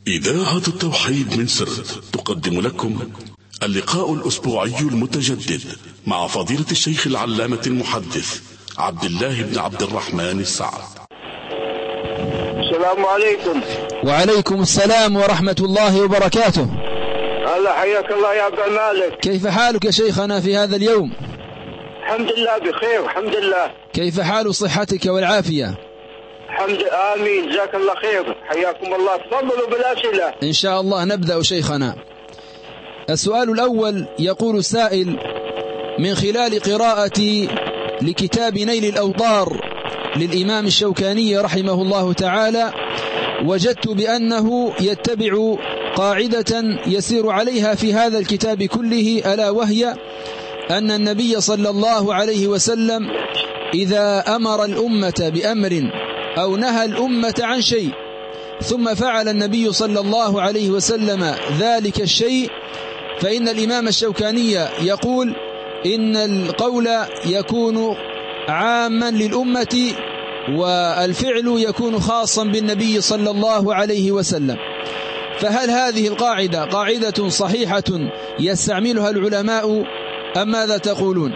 إذاعة التوحيد من سرت تقدم لكم اللقاء الأسبوعي المتجدد مع فضيلة الشيخ العلامة المحدث عبد الله بن عبد الرحمن السعد. السلام عليكم. وعليكم السلام ورحمة الله وبركاته. الله حياك الله يا أبا مالك. كيف حالك يا شيخنا في هذا اليوم؟ الحمد لله بخير الحمد لله. كيف حال صحتك والعافية؟ آمين جزاك الله خير حياكم الله. تفضلوا بالأسئلة إن شاء الله. نبدأ شيخنا. السؤال الأول يقول السائل: من خلال قراءتي لكتاب نيل الأوطار للإمام الشوكاني رحمه الله تعالى وجدت بأنه يتبع قاعدة يسير عليها في هذا الكتاب كله، ألا وهي أن النبي صلى الله عليه وسلم إذا أمر الأمة بأمر أو نهى الأمة عن شيء ثم فعل النبي صلى الله عليه وسلم ذلك الشيء، فإن الإمام الشوكاني يقول إن القول يكون عاما للأمة والفعل يكون خاصا بالنبي صلى الله عليه وسلم. فهل هذه القاعدة قاعدة صحيحة يستعملها العلماء أم ماذا تقولون؟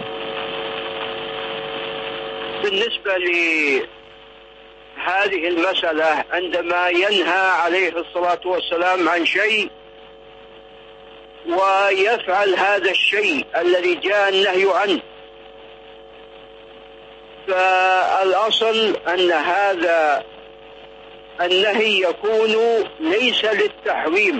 بالنسبة لهذه المسألة، عندما ينهى عليه الصلاة والسلام عن شيء ويفعل هذا الشيء الذي جاء النهي عنه، فالأصل أن هذا النهي يكون ليس للتحريم،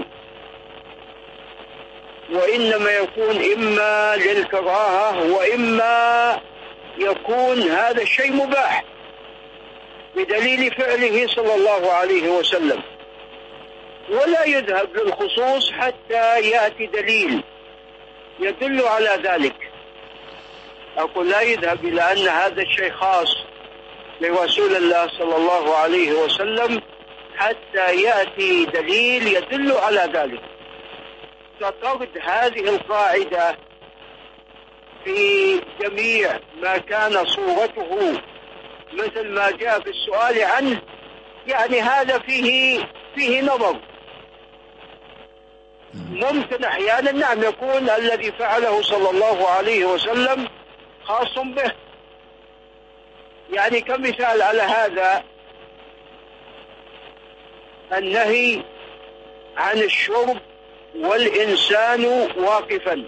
وإنما يكون إما للكراهة وإما يكون هذا الشيء مباح بدليل فعله صلى الله عليه وسلم، ولا يذهب للخصوص حتى يأتي دليل يدل على ذلك. أقول لا يذهب إلى أن هذا الشيء خاص لرسول الله صلى الله عليه وسلم حتى يأتي دليل يدل على ذلك. فترد هذه القاعدة في جميع ما كان صورته مثل ما جاء في السؤال عنه، يعني هذا فيه نظر. ممكن أحيانا نعم يكون الذي فعله صلى الله عليه وسلم خاص به، يعني كمثال على هذا النهي عن الشرب والإنسان واقفا،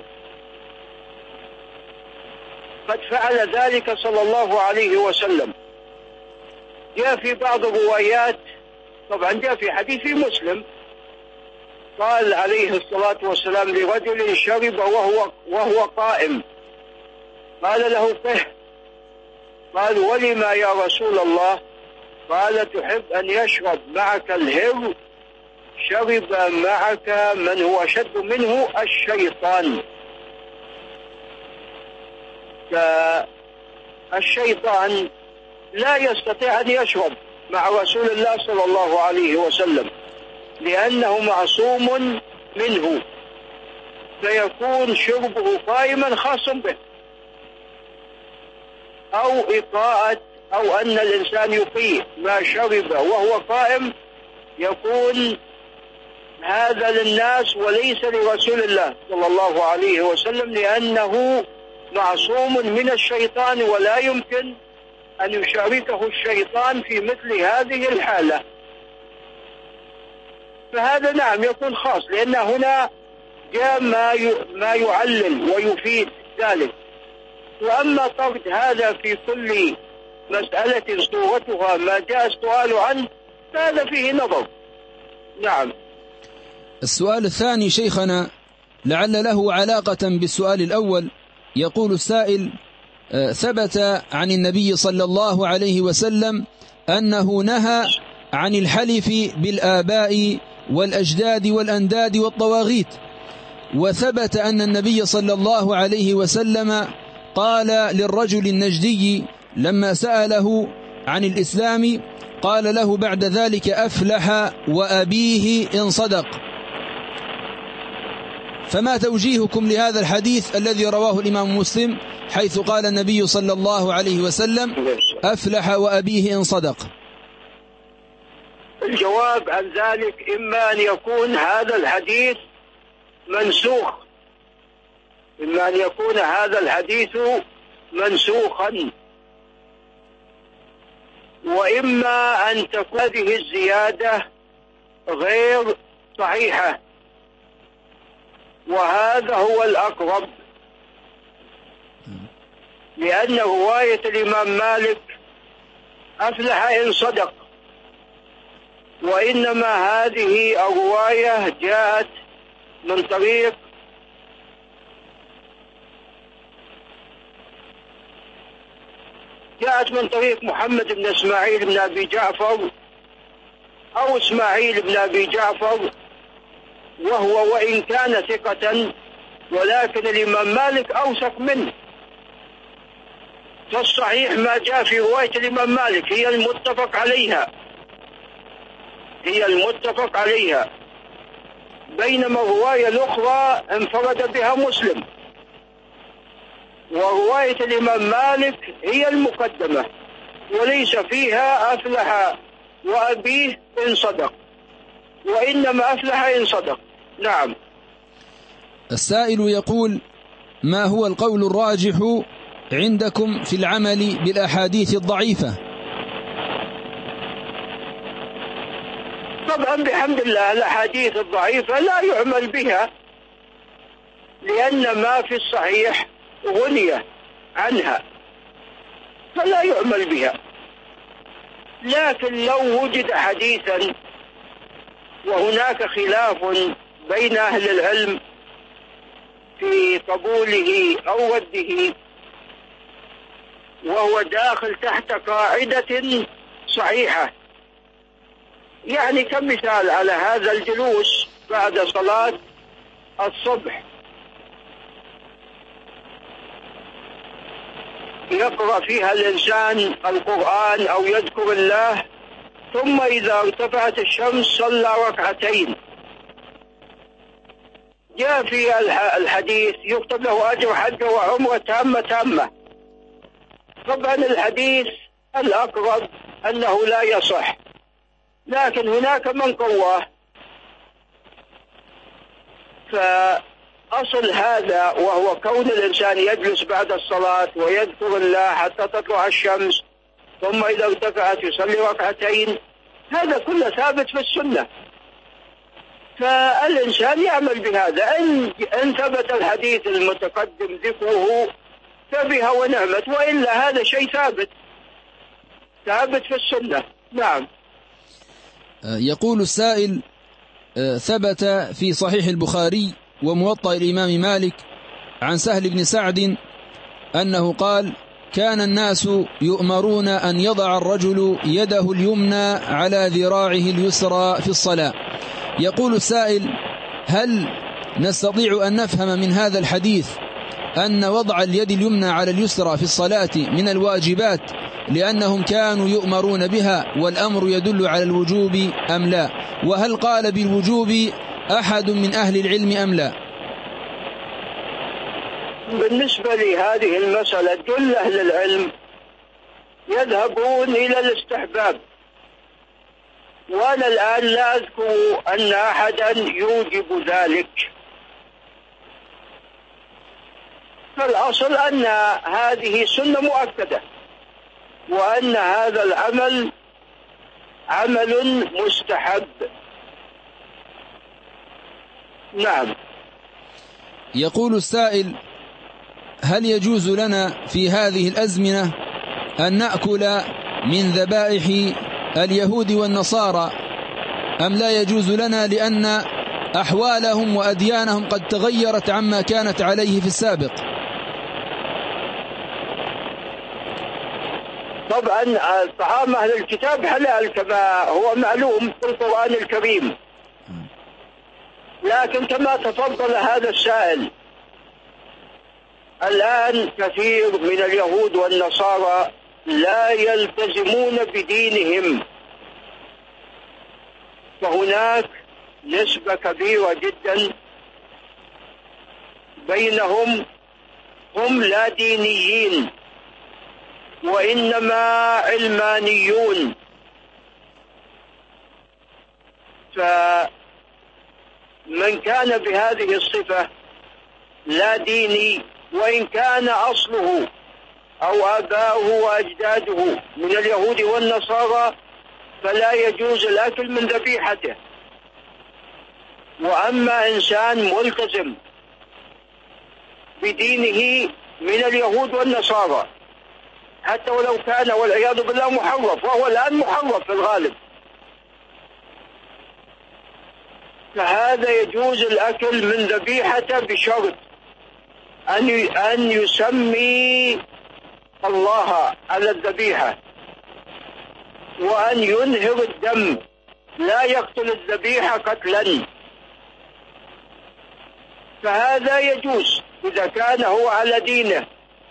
قد فعل ذلك صلى الله عليه وسلم. جاء في بعض الروايات، طبعا جاء في حديث مسلم، قال عليه الصلاة والسلام لرجل شرب وهو قائم، قال له قه، قال ولما يا رسول الله؟ قال تحب أن يشرب معك الهر؟ شرب معك من هو أشد منه الشيطان. فالشيطان لا يستطيع أن يشرب مع رسول الله صلى الله عليه وسلم لأنه معصوم منه، فيكون شربه قائما خاص به، أو إطاعة أو أن الإنسان يطيع ما شرب وهو قائم، يكون هذا للناس وليس لرسول الله صلى الله عليه وسلم، لأنه معصوم من الشيطان ولا يمكن أن يشاركه الشيطان في مثل هذه الحالة. فهذا نعم يكون خاص، لأن هنا جاء ما يعلل ويفيد ذلك. وأما طرد هذا في كل مسألة صورتها ما جاء السؤال عنه، فهذا فيه نظر. نعم. السؤال الثاني شيخنا لعل له علاقة بالسؤال الأول. يقول السائل: ثبت عن النبي صلى الله عليه وسلم أنه نهى عن الحلف بالآباء والأجداد والأنداد والطواغيت، وثبت أن النبي صلى الله عليه وسلم قال للرجل النجدي لما سأله عن الإسلام، قال له بعد ذلك: أفلح وأبيه إن صدق. فما توجيهكم لهذا الحديث الذي رواه الإمام مسلم حيث قال النبي صلى الله عليه وسلم: أفلح وأبيه إن صدق؟ الجواب عن ذلك إما أن يكون هذا الحديث منسوخ، إما أن يكون هذا الحديث منسوخا، وإما أن تكون هذه الزيادة غير صحيحة، وهذا هو الأقرب، لأن رواية الإمام مالك أفلح إن صدق، وإنما هذه الرواية جاءت من طريق محمد بن إسماعيل بن أبي جعفر أو إسماعيل بن أبي جعفر، وهو وإن كان ثقة ولكن الإمام مالك أوثق منه. فالصحيح ما جاء في رواية الإمام مالك هي المتفق عليها، بينما الرواية الأخرى انفرد بها مسلم، ورواية الإمام مالك هي المقدمة وليس فيها أفلح وأبيه إن صدق، وإنما أفلح إن صدق. نعم. السائل يقول: ما هو القول الراجح عندكم في العمل بالأحاديث الضعيفة؟ طبعا بحمد الله الأحاديث الضعيفة لا يعمل بها، لأن ما في الصحيح غنية عنها فلا يعمل بها. لكن لو وجد حديثا وهناك خلاف بين أهل العلم في قبوله أو رده، وهو داخل تحت قاعدة صحيحة، يعني كمثال على هذا الجلوس بعد صلاة الصبح يقرأ فيها الإنسان القرآن أو يذكر الله، ثم إذا ارتفعت الشمس صلى ركعتين، جاء في الحديث يكتب له أجر حج وعمرة تامة. طبعا الحديث الأقرب أنه لا يصح، لكن هناك من قواه. فأصل هذا وهو كون الإنسان يجلس بعد الصلاة ويذكر الله حتى تطلع الشمس، ثم إذا ارتفعت يصلي ركعتين، هذا كله ثابت في السنة، فالإنسان يعمل بهذا. إن ثبت الحديث المتقدم ذكره فبها ونعمت، وإلا هذا شيء ثابت في السنة. نعم. يقول السائل: ثبت في صحيح البخاري وموطأ الإمام مالك عن سهل بن سعد أنه قال: كان الناس يؤمرون أن يضع الرجل يده اليمنى على ذراعه اليسرى في الصلاة. يقول السائل: هل نستطيع أن نفهم من هذا الحديث أن وضع اليد اليمنى على اليسرى في الصلاة من الواجبات لأنهم كانوا يؤمرون بها، والأمر يدل على الوجوب أم لا؟ وهل قال بالوجوب أحد من أهل العلم أم لا؟ بالنسبة لهذه المسألة كل أهل العلم يذهبون إلى الاستحباب، وأنا الآن لا أذكر أن أحدا يوجب ذلك. فالأصل أن هذه سنة مؤكدة، وأن هذا العمل عمل مستحب. نعم. يقول السائل: هل يجوز لنا في هذه الأزمنة أن نأكل من ذبائح اليهود والنصارى أم لا يجوز لنا، لأن أحوالهم وأديانهم قد تغيرت عما كانت عليه في السابق؟ طبعا طعام أهل الكتاب حلال كما هو معلوم في القرآن الكريم، لكن كما تفضل هذا السائل، الآن كثير من اليهود والنصارى لا يلتزمون بدينهم، فهناك نسبة كبيرة جدا بينهم هم لا دينيين وإنما علمانيون، فمن كان بهذه الصفة لا ديني، وإن كان أصله أو آباؤه وأجداده من اليهود والنصارى فلا يجوز الأكل من ذبيحته. وأما إنسان ملتزم بدينه من اليهود والنصارى حتى ولو كان والعياذ بالله محرف، وهو الآن محرف في الغالب، فهذا يجوز الأكل من ذبيحته بشرط أن يسمي الله على الذبيحة، وأن ينهر الدم، لا يقتل الذبيحة قتلا، فهذا يجوز إذا كان هو على دينه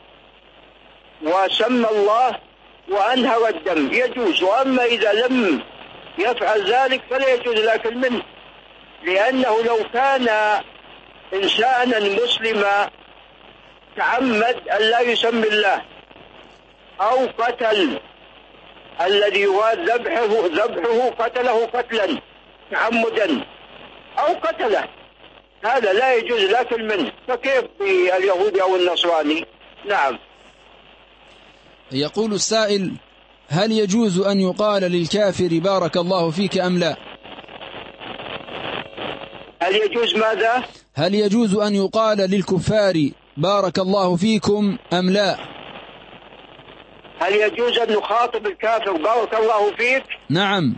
وسمى الله وأنهر الدم يجوز. وأما إذا لم يفعل ذلك فلا يجوز الأكل منه، لأنه لو كان إنسانا مسلما تعمد أن لا يسمي الله أو قتل الذي يراد ذبحه قتله قتلا تعمدا أو قتله، هذا لا يجوز الأكل منه، فكيف باليهودي أو النصراني؟ نعم. يقول السائل: هل يجوز أن يقال للكافر بارك الله فيك أم لا؟ هل يجوز ماذا؟ هل يجوز أن يقال للكفار بارك الله فيكم أم لا؟ هل يجوز أن نخاطب الكافر بارك الله فيك؟ نعم.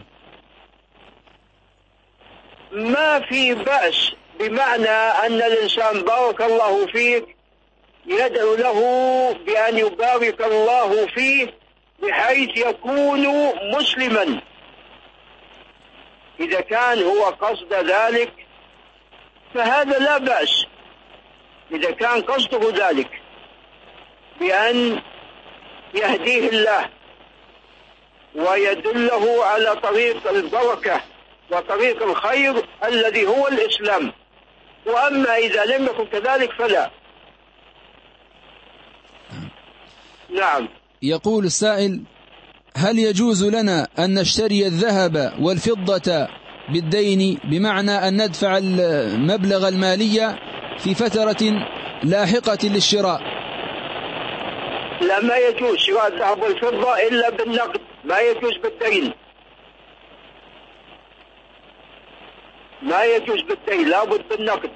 ما في بأس، بمعنى أن الإنسان بارك الله فيك يدعو له بأن يبارك الله فيه بحيث يكون مسلما. إذا كان هو قصد ذلك فهذا لا بأس، إذا كان قصده ذلك بأن يهديه الله ويدله على طريق البركة وطريق الخير الذي هو الإسلام. وأما إذا لم يكن كذلك فلا. نعم. يقول السائل: هل يجوز لنا أن نشتري الذهب والفضة بالدين، بمعنى أن ندفع المبلغ المالية في فترة لاحقة للشراء؟ لا، ما يجوز شراء الذهب والفضة إلا بالنقد، ما يجوز بالدين، ما يجوز بالدين، لابد بالنقد.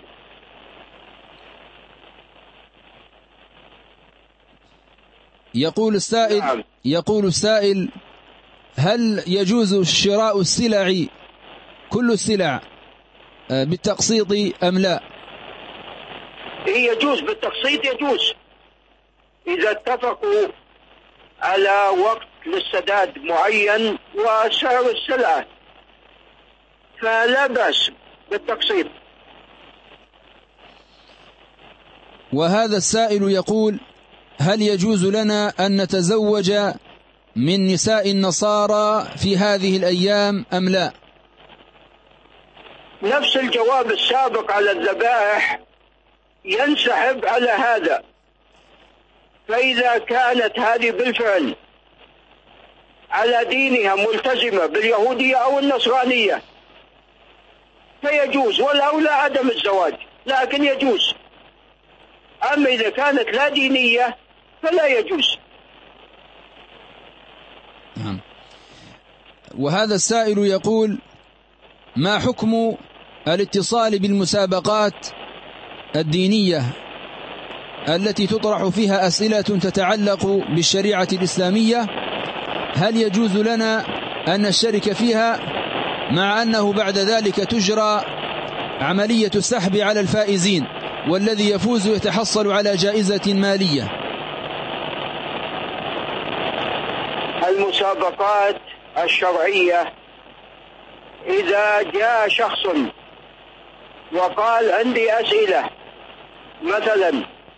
يقول السائل: هل يجوز شراء السلع كل السلع بالتقسيط أم لا؟ يجوز بالتقسيط، يجوز إذا اتفقوا على وقت للسداد معين وسعر السلعة فلا بأس بالتقسيط. وهذا السائل يقول: هل يجوز لنا أن نتزوج من نساء النصارى في هذه الأيام أم لا؟ نفس الجواب السابق على الذبائح ينسحب على هذا، فإذا كانت هذه بالفعل على دينها ملتزمة باليهودية أو النصرانية فيجوز، والأولى عدم الزواج، لكن يجوز. أما إذا كانت لا دينية فلا يجوز. وهذا السائل يقول: ما حكم الاتصال بالمسابقات الدينية التي تطرح فيها أسئلة تتعلق بالشريعة الإسلامية؟ هل يجوز لنا أن نشترك فيها، مع أنه بعد ذلك تجرى عملية السحب على الفائزين، والذي يفوز يتحصل على جائزة مالية؟ المسابقات الشرعية إذا جاء شخص وقال عندي أسئلة، مثلا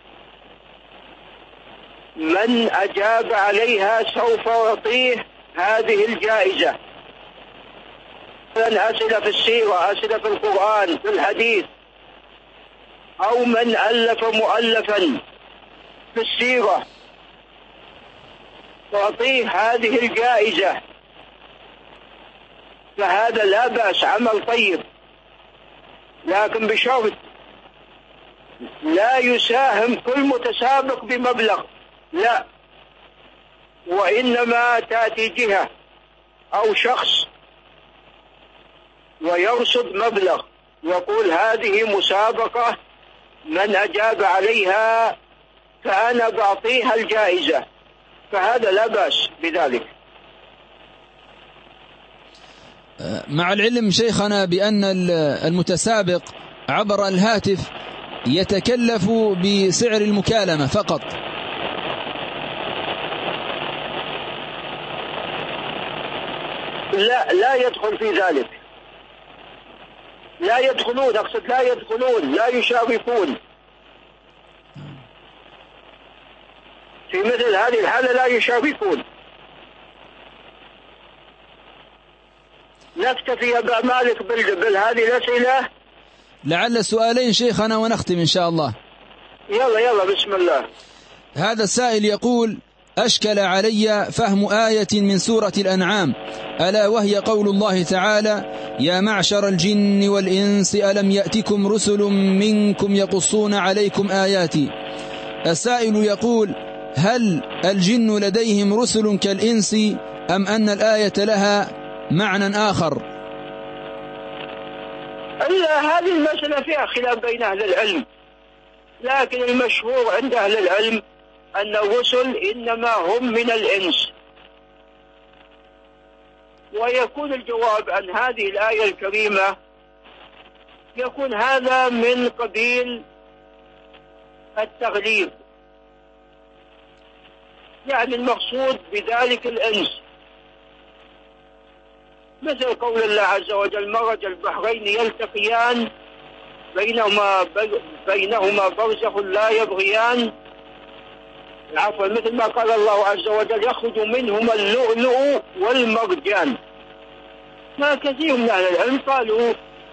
من أجاب عليها سوف أعطيه هذه الجائزة، مثلا أسئلة في السيرة، أسئلة في القرآن، في الحديث، أو من ألف مؤلفا في السيرة تعطيه هذه الجائزة، فهذا لا بأس، عمل طيب، لكن بشرط لا يساهم كل متسابق بمبلغ، لا، وإنما تأتي جهة أو شخص ويرصد مبلغ يقول هذه مسابقة، من أجاب عليها فأنا بعطيها الجائزة، فهذا لا بأس بذلك. مع العلم شيخنا بأن المتسابق عبر الهاتف يتكلف بسعر المكالمة فقط. لا يدخل في ذلك، لا يدخلون، أقصد لا يدخلون، لا يشاركون في مثل هذه الحالة، لا يشاركون. نكتفي أبا مالك بهذه الأسئلة. لعل سؤالين شيخنا ونختم إن شاء الله. يلا بسم الله. هذا السائل يقول: أشكل علي فهم آية من سورة الأنعام، ألا وهي قول الله تعالى: يا معشر الجن والإنس ألم يأتكم رسل منكم يقصون عليكم آياتي. السائل يقول: هل الجن لديهم رسل كالإنس أم أن الآية لها معنى آخر؟ هذه المسألة فيها خلاف بين أهل العلم، لكن المشهور عند أهل العلم أن الرسل إنما هم من الإنس. ويكون الجواب عن هذه الآية الكريمة يكون هذا من قبيل التغليب، يعني المقصود بذلك الإنس، مثل قول الله عز وجل: مرج البحرين يلتقيان بينهما برزخ لا يبغيان، عفوا، مثل ما قال الله عز وجل: يخرج منهما اللؤلؤ والمرجان. ما كثير من أهل العلم قالوا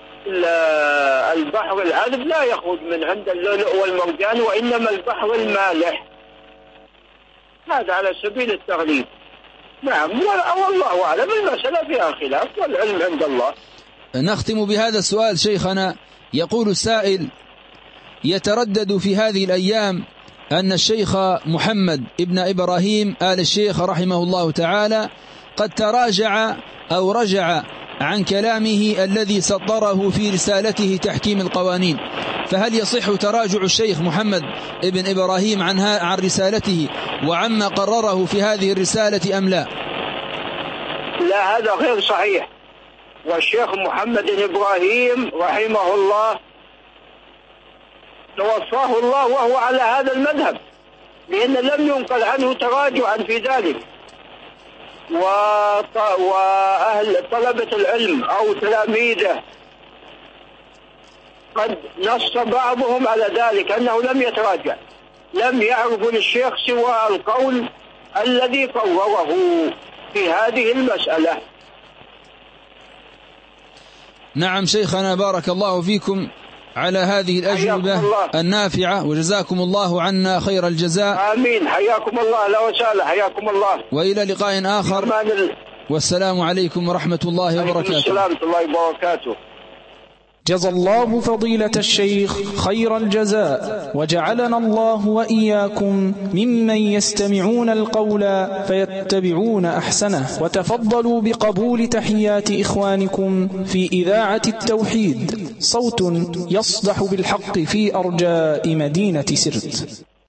البحر العذب لا يخرج من عند اللؤلؤ والمرجان، وإنما البحر المالح، هذا على سبيل التغليب. نعم، والله أعلم، المسألة فيها خلاف والعلم عند الله. نختم بهذا السؤال شيخنا. يقول السائل: يتردد في هذه الأيام أن الشيخ محمد ابن إبراهيم آل الشيخ رحمه الله تعالى قد تراجع أو رجع عن كلامه الذي سطره في رسالته تحكيم القوانين، فهل يصح تراجع الشيخ محمد ابن إبراهيم عن رسالته وعما قرره في هذه الرسالة أم لا؟ لا، هذا غير صحيح. والشيخ محمد بن إبراهيم رحمه الله توفاه الله وهو على هذا المذهب، لأن لم ينقل عنه تراجعا في ذلك. وأهل طلبة العلم أو تلاميذه قد نص بعضهم على ذلك أنه لم يتراجع، لم يعرف للشيخ سوى القول الذي قرره في هذه المسألة. نعم شيخنا، بارك الله فيكم على هذه الأجوبة النافعة، وجزاكم الله عنا خير الجزاء. آمين، حياكم الله، لا وسهلا، حياكم الله، وإلى لقاء آخر، والسلام عليكم ورحمة الله وبركاته. السلام ورحمة الله وبركاته. جزى الله فضيلة الشيخ خير الجزاء، وجعلنا الله وإياكم ممن يستمعون القول فيتبعون أحسنه. وتفضلوا بقبول تحيات إخوانكم في إذاعة التوحيد، صوت يصدح بالحق في أرجاء مدينة سرت.